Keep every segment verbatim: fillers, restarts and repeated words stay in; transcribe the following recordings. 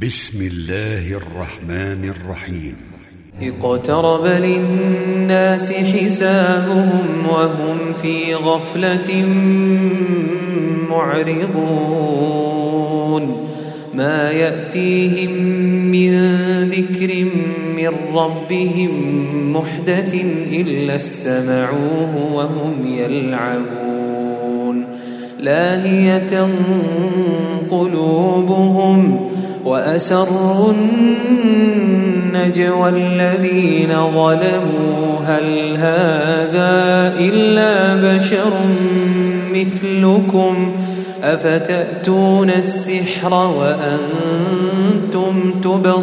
بسم الله الرحمن الرحيم. اقترب للناس حسابهم وهم في غفلة معرضون ما يأتيهم من ذكر من ربهم محدث إلا استمعوه وهم يلعبون لاهية قلوبهم وأسروا النجوى الذين ظلموا هل هذا إلا بشر مثلكم أفتأتون السحر وأنتم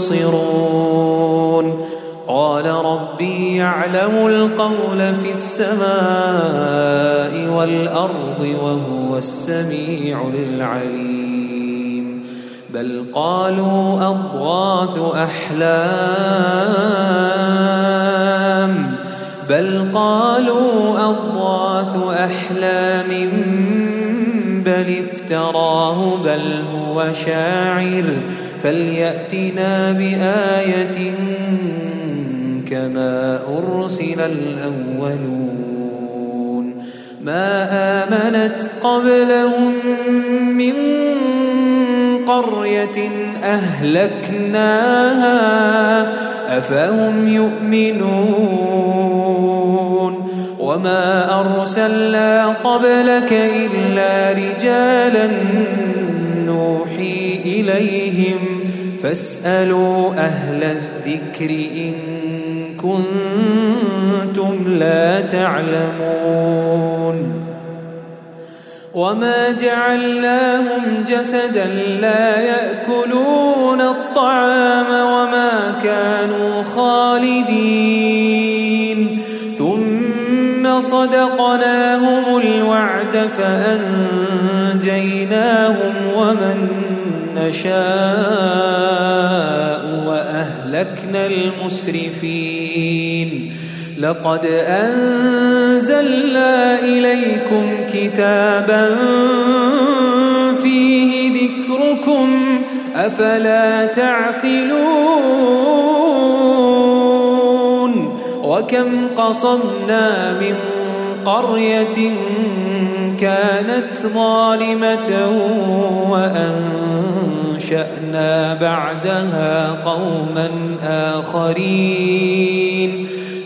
تبصرون قال ربي يعلم القول في السماء والأرض وهو السميع العليم بل قالوا أضغاث أحلام بل قالوا أضغاث أحلام بل افتراه بل هو شاعر فليأتنا بآية كما أرسل الأولون ما آمنت قبلهم من قرية أهلكناها أفهم يؤمنون وما أرسلنا قبلك إلا رجالا نوحي إليهم فاسألوا أهل الذكر إن كنتم لا تعلمون وما جعلناهم جسدا لا يأكلون الطعام وما كانوا خالدين ثم صدقناهم الوعد فأنجيناهم ومن نشاء وأهلكنا المسرفين لقد أنزلنا إليكم كتابا فيه ذكركم أفلا تعقلون وكم قصمنا من قرية كانت ظالمة وأنشأنا بعدها قوما آخرين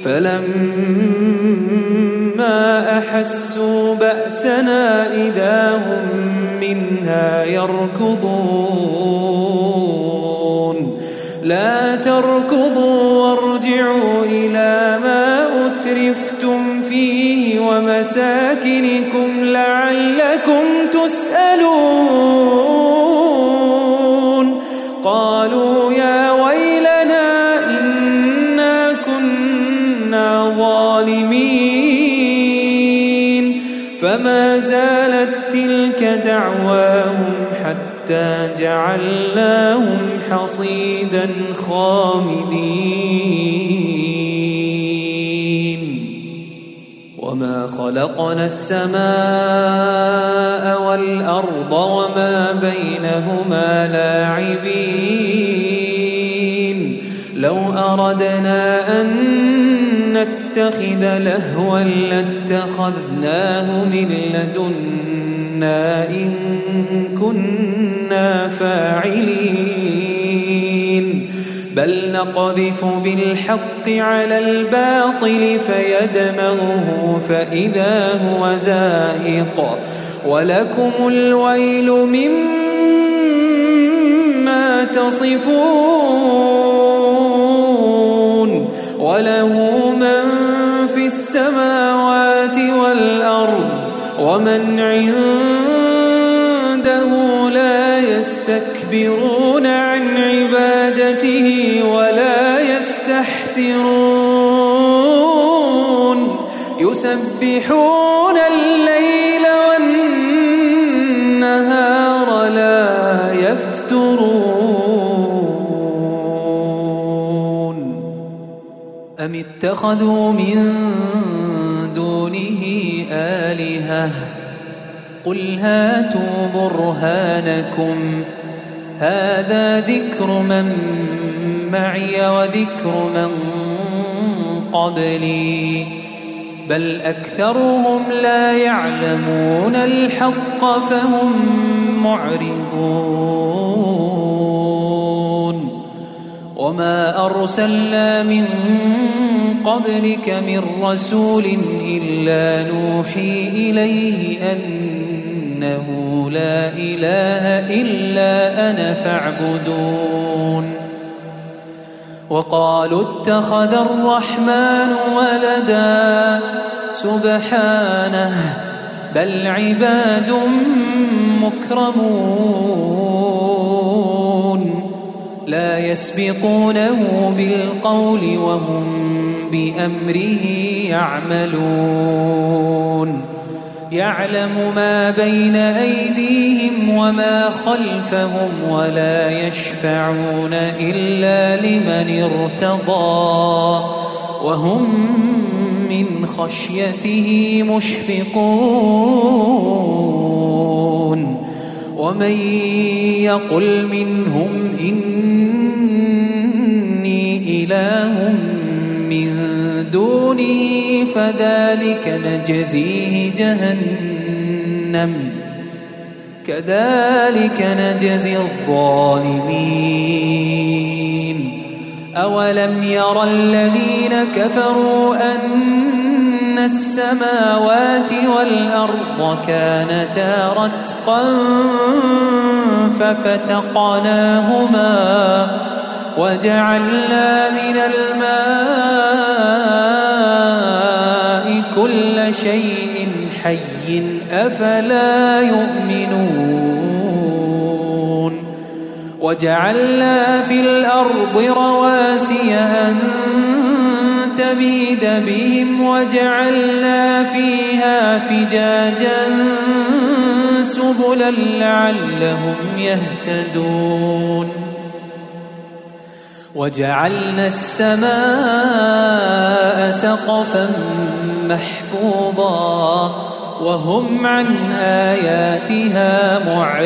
فلما أحسوا بأسنا إذا هم منها يركضون لا تركضوا وارجعوا إلى ما أترفتم فيه ومساكنكم لعلكم تسألون قالوا يا ويلنا إنا كنا ظالمين فما زالت تلك دعواهم حتى جعلناهم حصيدا خامدين وما خلقنا السماء والأرض وما بينهما لاعبين لو أردنا أن نتخذ لهوا لاتخذناه من لدنا إن كنا فاعلين بل نقذف بالحق على الباطل فيدمغه فإذا هو زاهق ولكم الويل مما تصفون وله من في السماوات والأرض ومن عنده لا يستكبرون عن عبادته ولا يستحسرون يسبحون الليل والنهار لا يفترون أم اتخذوا من دونه آلهة قل هاتوا برهانكم هذا ذكر من معي وذكر من قبلي بل أكثرهم لا يعلمون الحق فهم معرضون وما أرسلنا من قبلك من رسول إلا نوحي إليه أنه لا إله إلا أنا فاعبدون وقالوا اتخذ الرحمن ولدا سبحانه بل عباد مكرمون لا يسبقونه بالقول وهم بأمره يعملون يعلم ما بين أيديهم وما خلفهم ولا يشفعون إلا لمن ارتضى وهم من خشيته مشفقون ومن يقل منهم إني إله من دونه فذلك نجزيه جهنم كذلك نجزي الظالمين أولم يرى الذين كفروا أن السماوات والأرض كانتا رتقا ففتقناهما وجعلنا من الماء كل شيء حي أفلا يؤمنون وجعلنا في الأرض رواسي أن تميد بهم وجعلنا فيها فجاجا سبلا لعلهم يهتدون وجعلنا السماء سقفا محفوظا وهم عن آياتها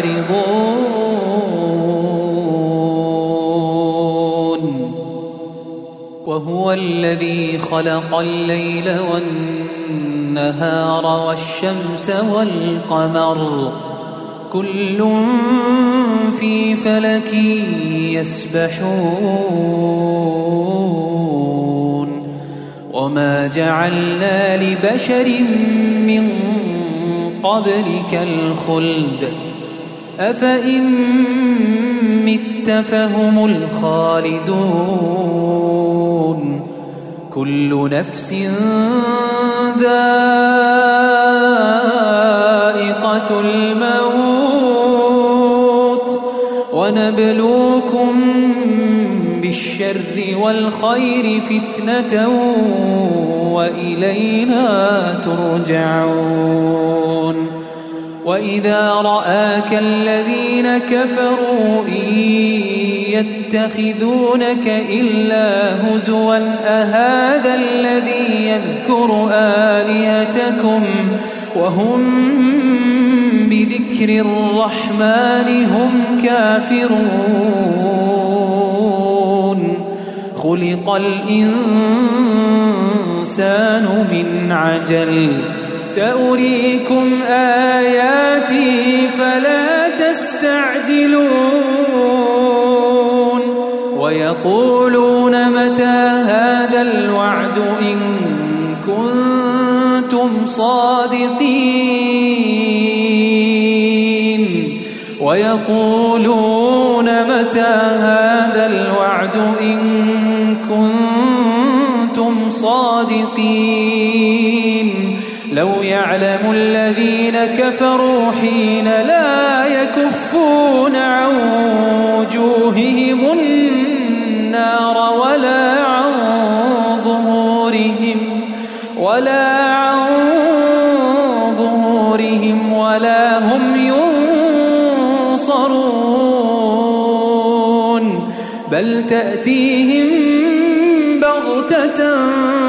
معرضون وهو الذي خلق الليل والنهار والشمس والقمر كل في فلك يسبحون وما جعلنا لبشر من قبلك الخلد أفإن مت فهم الخالدون كل نفس ذائقة الموت ونبلوكم بالشر والخير فتنة وإلينا ترجعون وإذا رآك الذين كفروا إن يتخذونك إلا هزوا أهذا الذي يذكر آلهتكم وهم بذكر الرحمن هم كافرون خلق الإنسان من عجل سأريكم آياتي فلا تستعجلون ويقولون متى هذا الوعد إن كنتم صادقين ويقولون متى هذا الوعد إن كنتم صادقين لو يعلم الذين كفروا حين لا يكفون عن وجوههم النار ولا عن ظهورهم ولا عن ظهورهم ولا هم ينصرون بل تأتيهم بغتة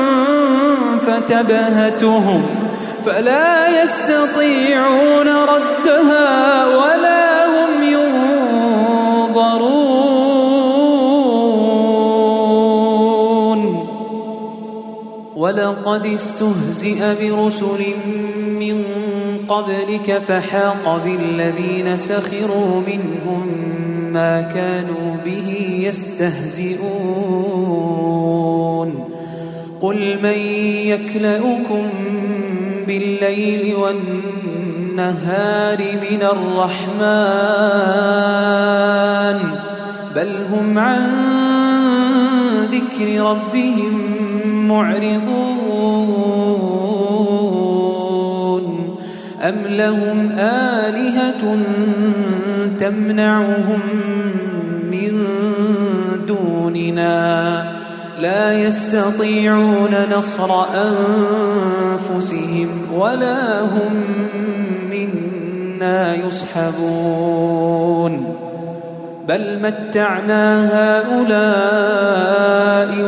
فتبهتهم فلا يستطيعون ردها ولا هم ينظرون ولقد استهزئ برسل من قبلك فحاق بالذين سخروا منهم ما كانوا به يستهزئون قل من يكلؤكم بالليل والنهار من الرحمن بل هم عن ذكر ربهم معرضون أم لهم آلهة تمنعهم من دوننا لا يستطيعون نصر أنفسهم ولا هم منا يصحبون بل متعنا هؤلاء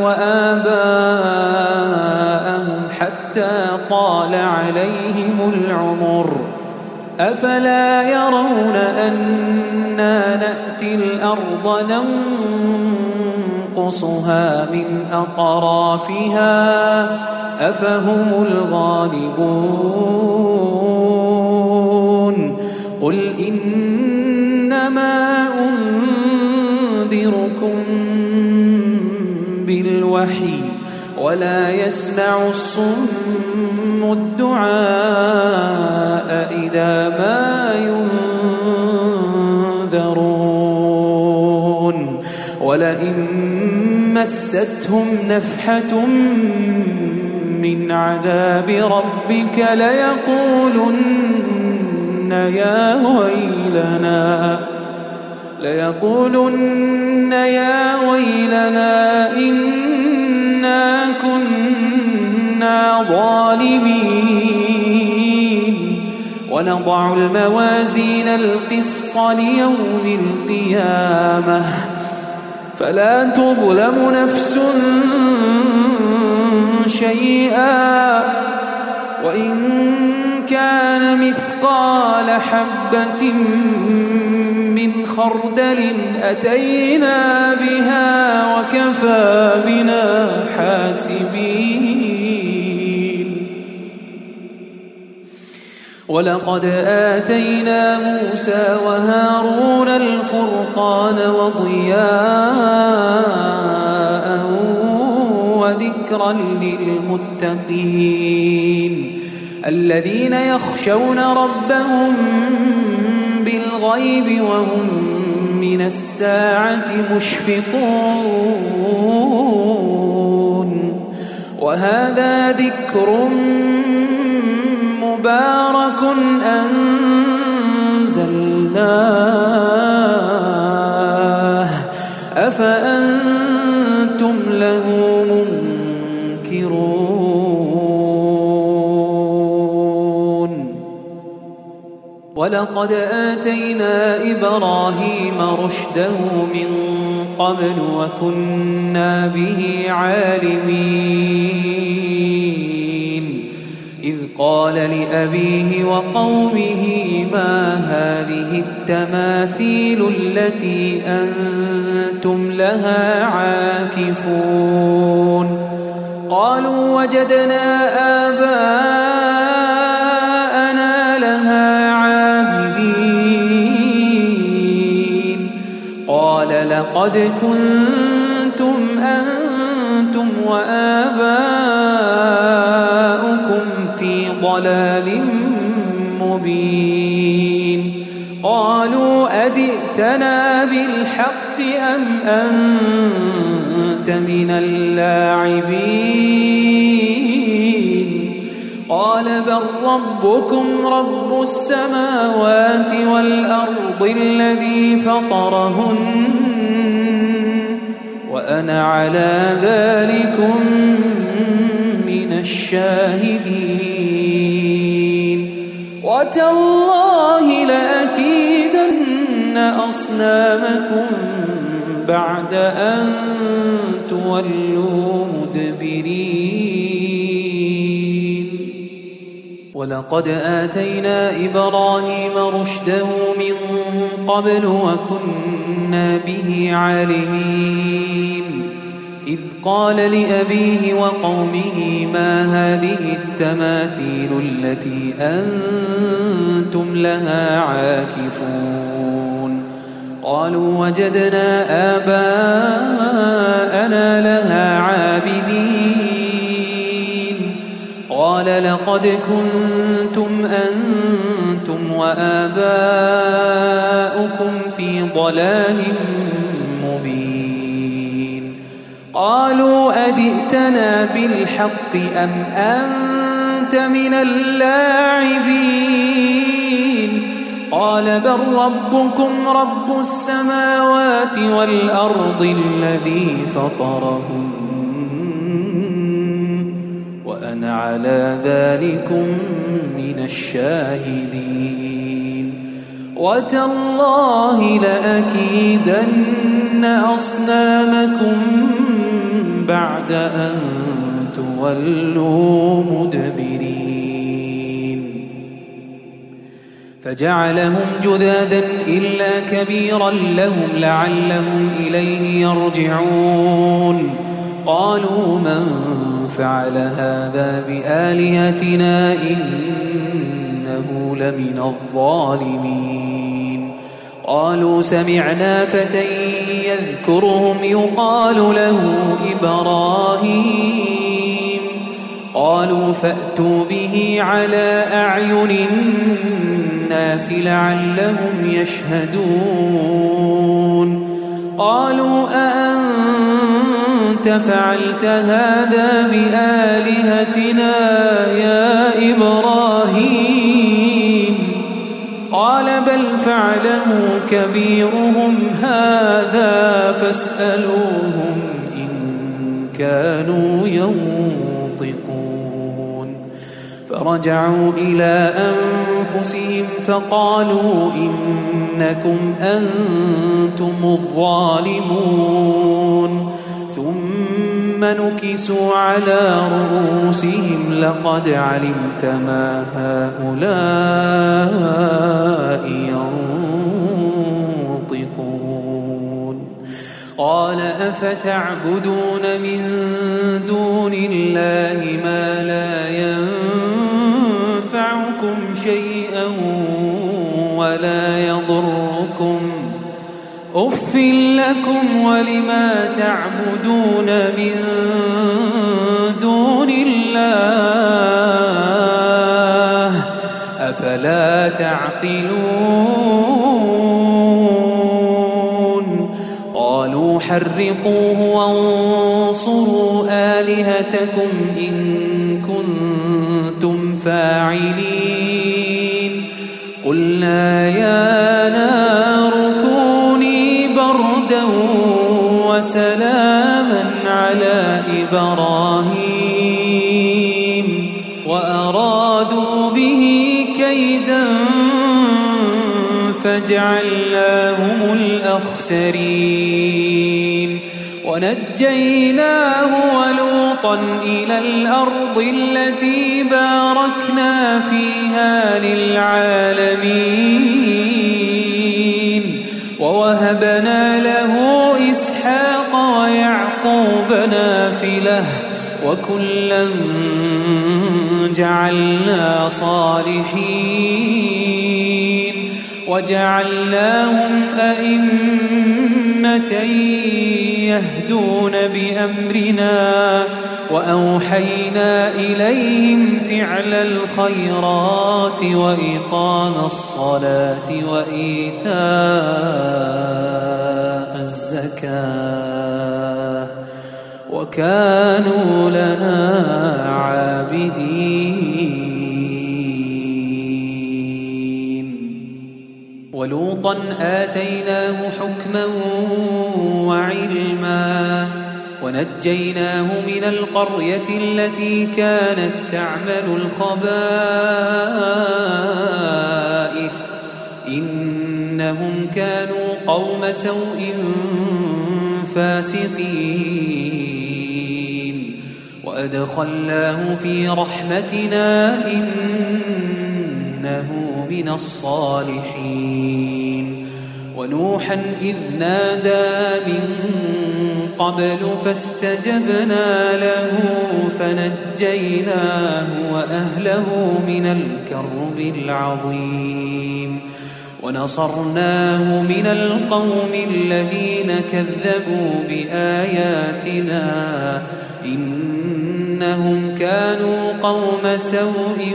وآباءهم حتى طال عليهم العمر أفلا يرون أنا نأتي الأرض ننقصها من أطرافها أفهم الغالبون قل إنما أنذركم بالوحي ولا يسمع الصم الدعاء إذا ما ينذرون ولئن مستهم نفحة من عذاب ربك ليقولن يا ويلنا ليقولن يا ويلنا إنا كنا ظالمين ونضع الموازين القسط ليوم القيامة فلا تظلم نفس شيئا وإن كان مثقال حبة من خردل أتينا بها وكفى بنا حاسبين ولقد آتينا موسى وهارون الفرقان وضياء وذكرا للمتقين الذين يخشون ربهم بالغيب وهم من الساعة مشفقون وهذا ذكر مبارك أنزلناه أفأنتم له منكرون ولقد آتينا إبراهيم رشده من قبل وكنا به عالمين إذ قال لأبيه وقومه ما هذه التماثيل التي أنتم لها عاكفون قالوا وجدنا آباءنا لها عابدين قال لقد كنتم أنتم وآباؤكم في ضلال مبين قالوا أجئتنا بالحق أم أنت من اللاعبين قال بل ربكم رب السماوات والأرض الذي فطرهن وأنا على ذلكم من الشاهدين وتالله لأكيدن أصنامكم بعد أن تولوا مدبرين ولقد آتينا إبراهيم رشده من قبل وكنا به عالمين إذ قال لأبيه وقومه ما هذه التماثيل التي أنتم لها عاكفون قالوا وجدنا آباءنا لها عابدين قال لقد كنتم أنتم وآباؤكم في ضلال مبين قالوا أجئتنا بالحق أم أنت من اللاعبين قال بل ربكم رب السماوات والأرض الذي فطرهم وأنا على ذلكم من الشاهدين وتالله لأكيدن أصنامكم بعد أن تولوا مدبرين فجعلهم جذاذا إلا كبيرا لهم لعلهم إليه يرجعون قالوا من فعل هذا بآلهتنا إنه لمن الظالمين قالوا سمعنا فتى يذكرهم يقال له إبراهيم قالوا فأتوا به على أعين الناس لعلهم يشهدون قالوا أأنت فعلت هذا بآلهتنا يا إبراهيم قال بل فعله كبيرهم هذا فاسألوهم إن كانوا ينطقون فرجعوا إلى أنفسهم فقالوا إنكم أنتم الظالمون ثم نكسوا على رؤوسهم لقد علمت ما هؤلاء ينطقون قال أفتعبدون من دون الله ما لا ينفعكم شيئا ولا يضركم أف لكم ولما تعبدون من دون الله أفلا تعقلون قالوا حرقوه وانصروا آلهتكم إن كنتم فاعلين قلنا يا نار كوني بردا وسلاما على إبراهيم وأرادوا به كيدا فجعلناهم الأخسرين ونجيناه ولوطا إلى الأرض التي باركنا فيها للعالمين ووهبنا له إسحاق ويعقوب نافلة وكلا جعلنا صالحين وجعلناهم أئمة يهدون بأمرنا وأوحينا إليهم فعل الخيرات وإقام الصلاة وإيتاء الزكاة وكانوا لنا عابدين ولوطا آتيناه حكما وعلما ونجيناه من القرية التي كانت تعمل الخبائث إنهم كانوا قوم سوء فاسقين وأدخلناه في رحمتنا إنه من الصالحين ونوحا إذ نادى من قبل فاستجبنا له فنجيناه وأهله من الكرب العظيم ونصرناه من القوم الذين كذبوا بآياتنا إنهم كانوا قوم سوء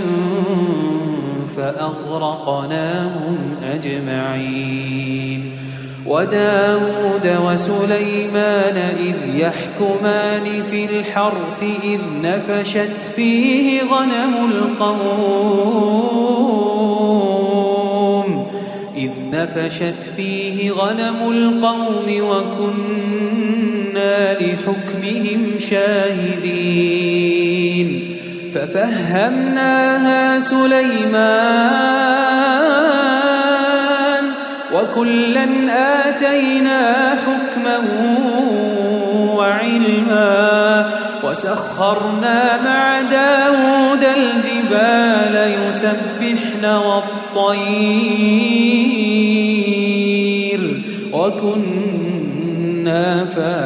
فأغرقناهم أجمعين وداود وسليمان إذ يحكمان في الحرث إذ نفشت فيه غنم القوم إذ نفشت فيه غنم القوم وكنا لحكمهم شاهدين ففهمناها سليمان وكلا آتينا حكما وعلما وسخرنا مع داود الجبال يسبحن والطير وكنا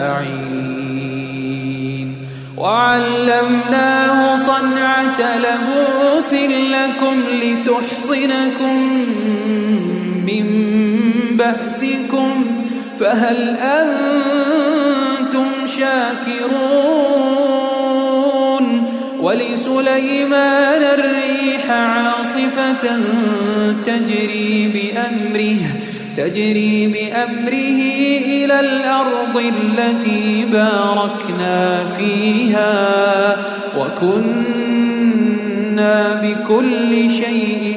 فاعلين وعلمناه صنعة لبوس لكم لتحصنكم من بأسكم فهل أنتم شاكرون ولسليمان الريح عاصفة تجري بأمره تجري بأمره إلى الأرض التي باركنا فيها وكنا بكل شيء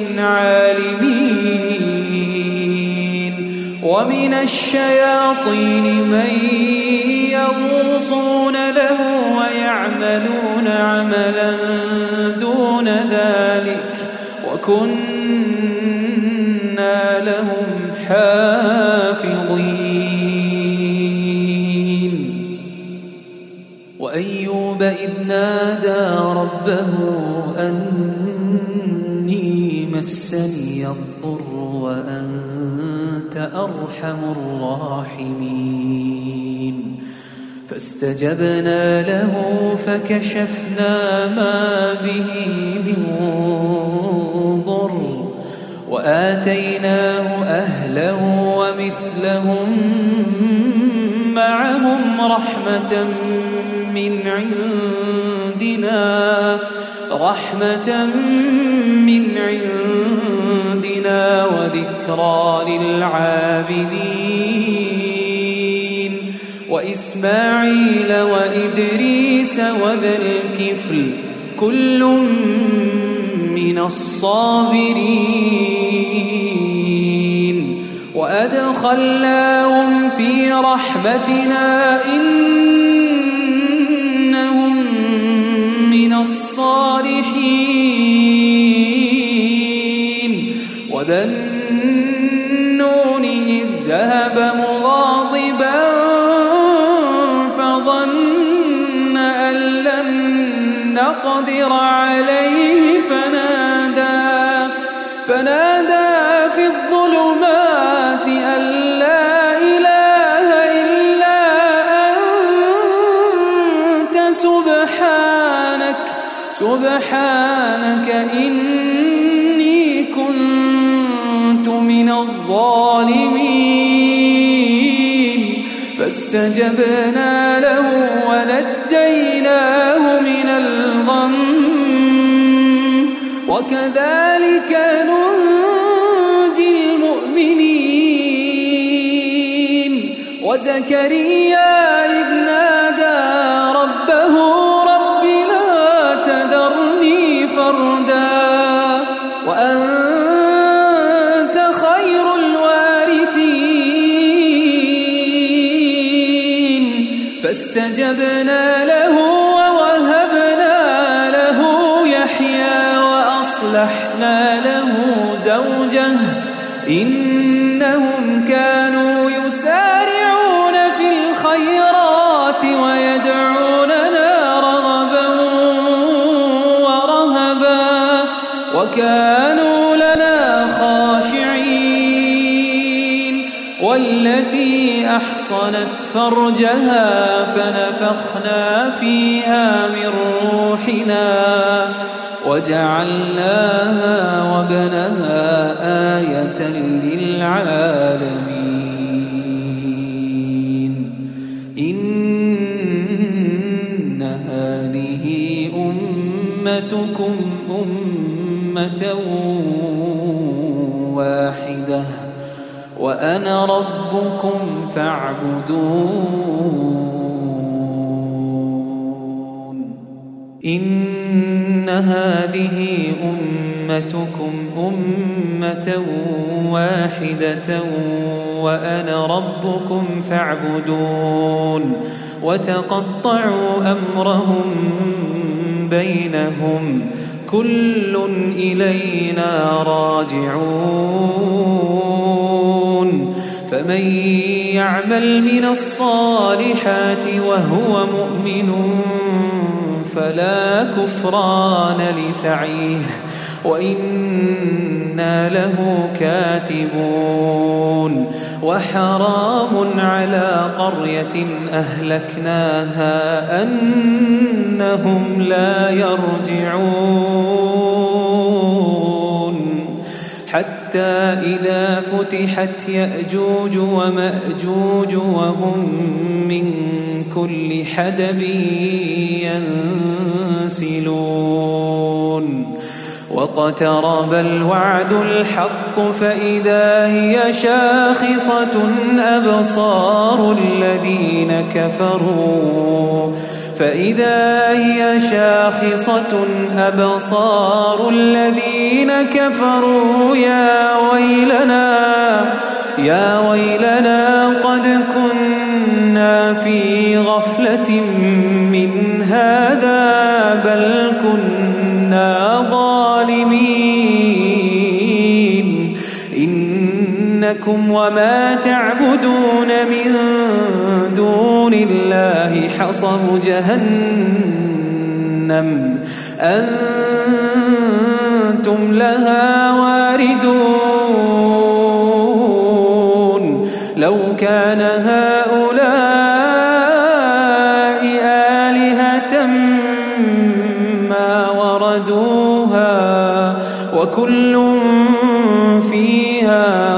عالمين ومن الشياطين من يغوصون له ويعملون عملا دون ذلك وكنا لهم حافظين وأيوب إذ نادى ربه أني مسني الضر وأنت أرحم الراحمين فاستجبنا له فكشفنا ما به من ضر وآتيناه أهله ومثلهم معهم رحمة من عندنا رحمة من عندنا وذكرى للعابدين وإسماعيل وإدريس وذا الكفل كل من الصابرين وأدخلناهم في رحمتنا إنهم من الصالحين وذا النون إذ ذهب مغاضبا فظن أن لن نقدر عليه فنادى فنادى في الظلمات أن لا إله إلا أنت سبحانك سبحانك إني كنت من الظالمين فاستجبنا له ونجيناه من الغم وكذلك ننجي المؤمنين وزكريا إذ نادى ربه رب لا تذرني فردا وأنت خير الوارثين فاستجبنا له ووهبنا له يحيى وأصلحنا له زوجه إنهم كانوا يسارعون في الخيرات ويدعوننا رغبا ورهبا وكانوا لنا خاشعين والتي أحصنت فرجها فنفخنا فيها من روحنا وجعلناها وابنها آية للعالمين إن هذه أمتكم أمة واحدة وأنا ربكم فاعبدون إن هذه أمتكم أمة واحدة وأنا ربكم فاعبدون وتقطعوا أمرهم بينهم كل إلينا راجعون فمن يعمل من الصالحات وهو مؤمن فلا كفران لسعيه وإنا له كاتبون وحرام على قرية أهلكناها أنهم لا يرجعون حتى إذا فتحت يأجوج ومأجوج وهم من كل حدب ينسلون واقترب الوعد الحق فإذا هي شاخصة أبصار الذين كفروا فإذا هي شاخصة أبصار الذين كفروا يا ويلنا يا ويلنا قد كنا في غفلة من هذا بل كنا ظالمين إنكم وما تعبدون من دون الله حصب جهنم أنتم لها واردون لو كان هؤلاء آلهة ما وردوها وكل فيها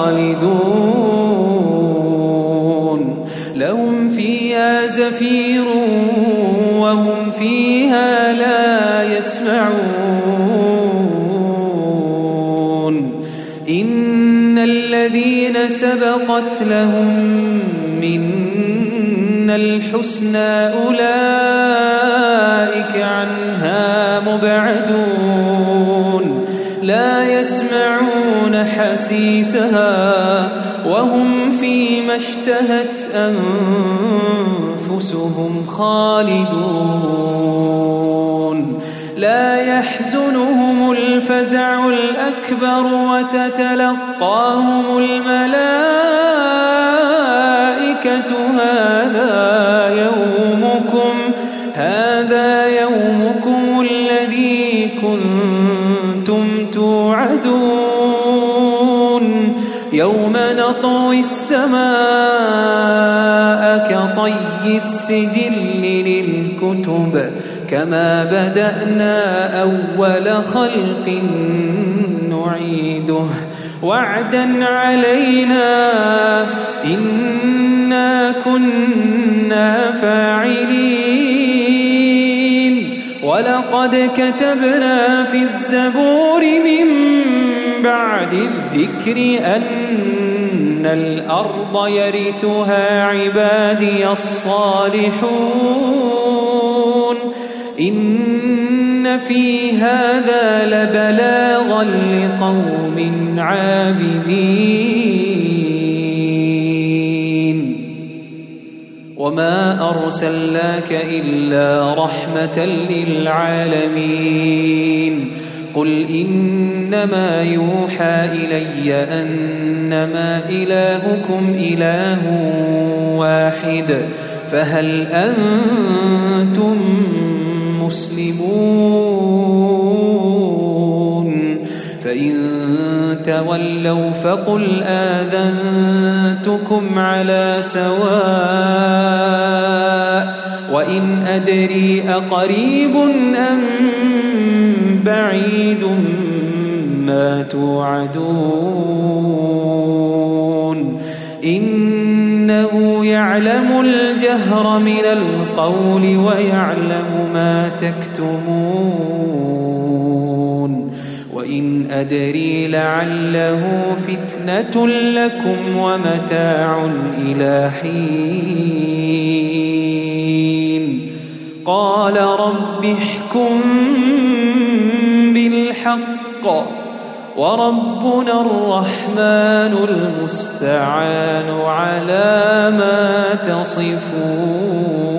خالدون لهم فيها زفير وهم فيها لا يسمعون إن الذين سبقت لهم منا الحسنى أولئك عنها مبعدون لا يسمعون حسيسها وهم فيما اشتهت أنفسهم خالدون لا يحزنهم الفزع الأكبر وتتلقاهم الملائكة هذا يومكم هذا يومكم الذي كنتم توعدون يوم نطوي السماء كطي السجل للكتب كما بدأنا أول خلق نعيده وعدا علينا إنا كنا فاعلين ولقد كتبنا في الزبور من بعد الذكر أن الأرض يرثها عبادي الصالحون إن في هذا لبلاغا لقوم عابدين وما أرسلناك إلا رحمة للعالمين قل إنما يوحى إلي أنما إلهكم إله واحد فهل أنتم مسلمون فإن تولوا فقل آذنتكم على سواء وإن أدري أقريب أم بعيد ما توعدون إنه يعلم الجهر من القول ويعلم ما تكتمون وإن أدري لعله فتنة لكم ومتاع إلى حين قال رب احكم بالحق وربنا الرحمن المستعان على ما تصفون.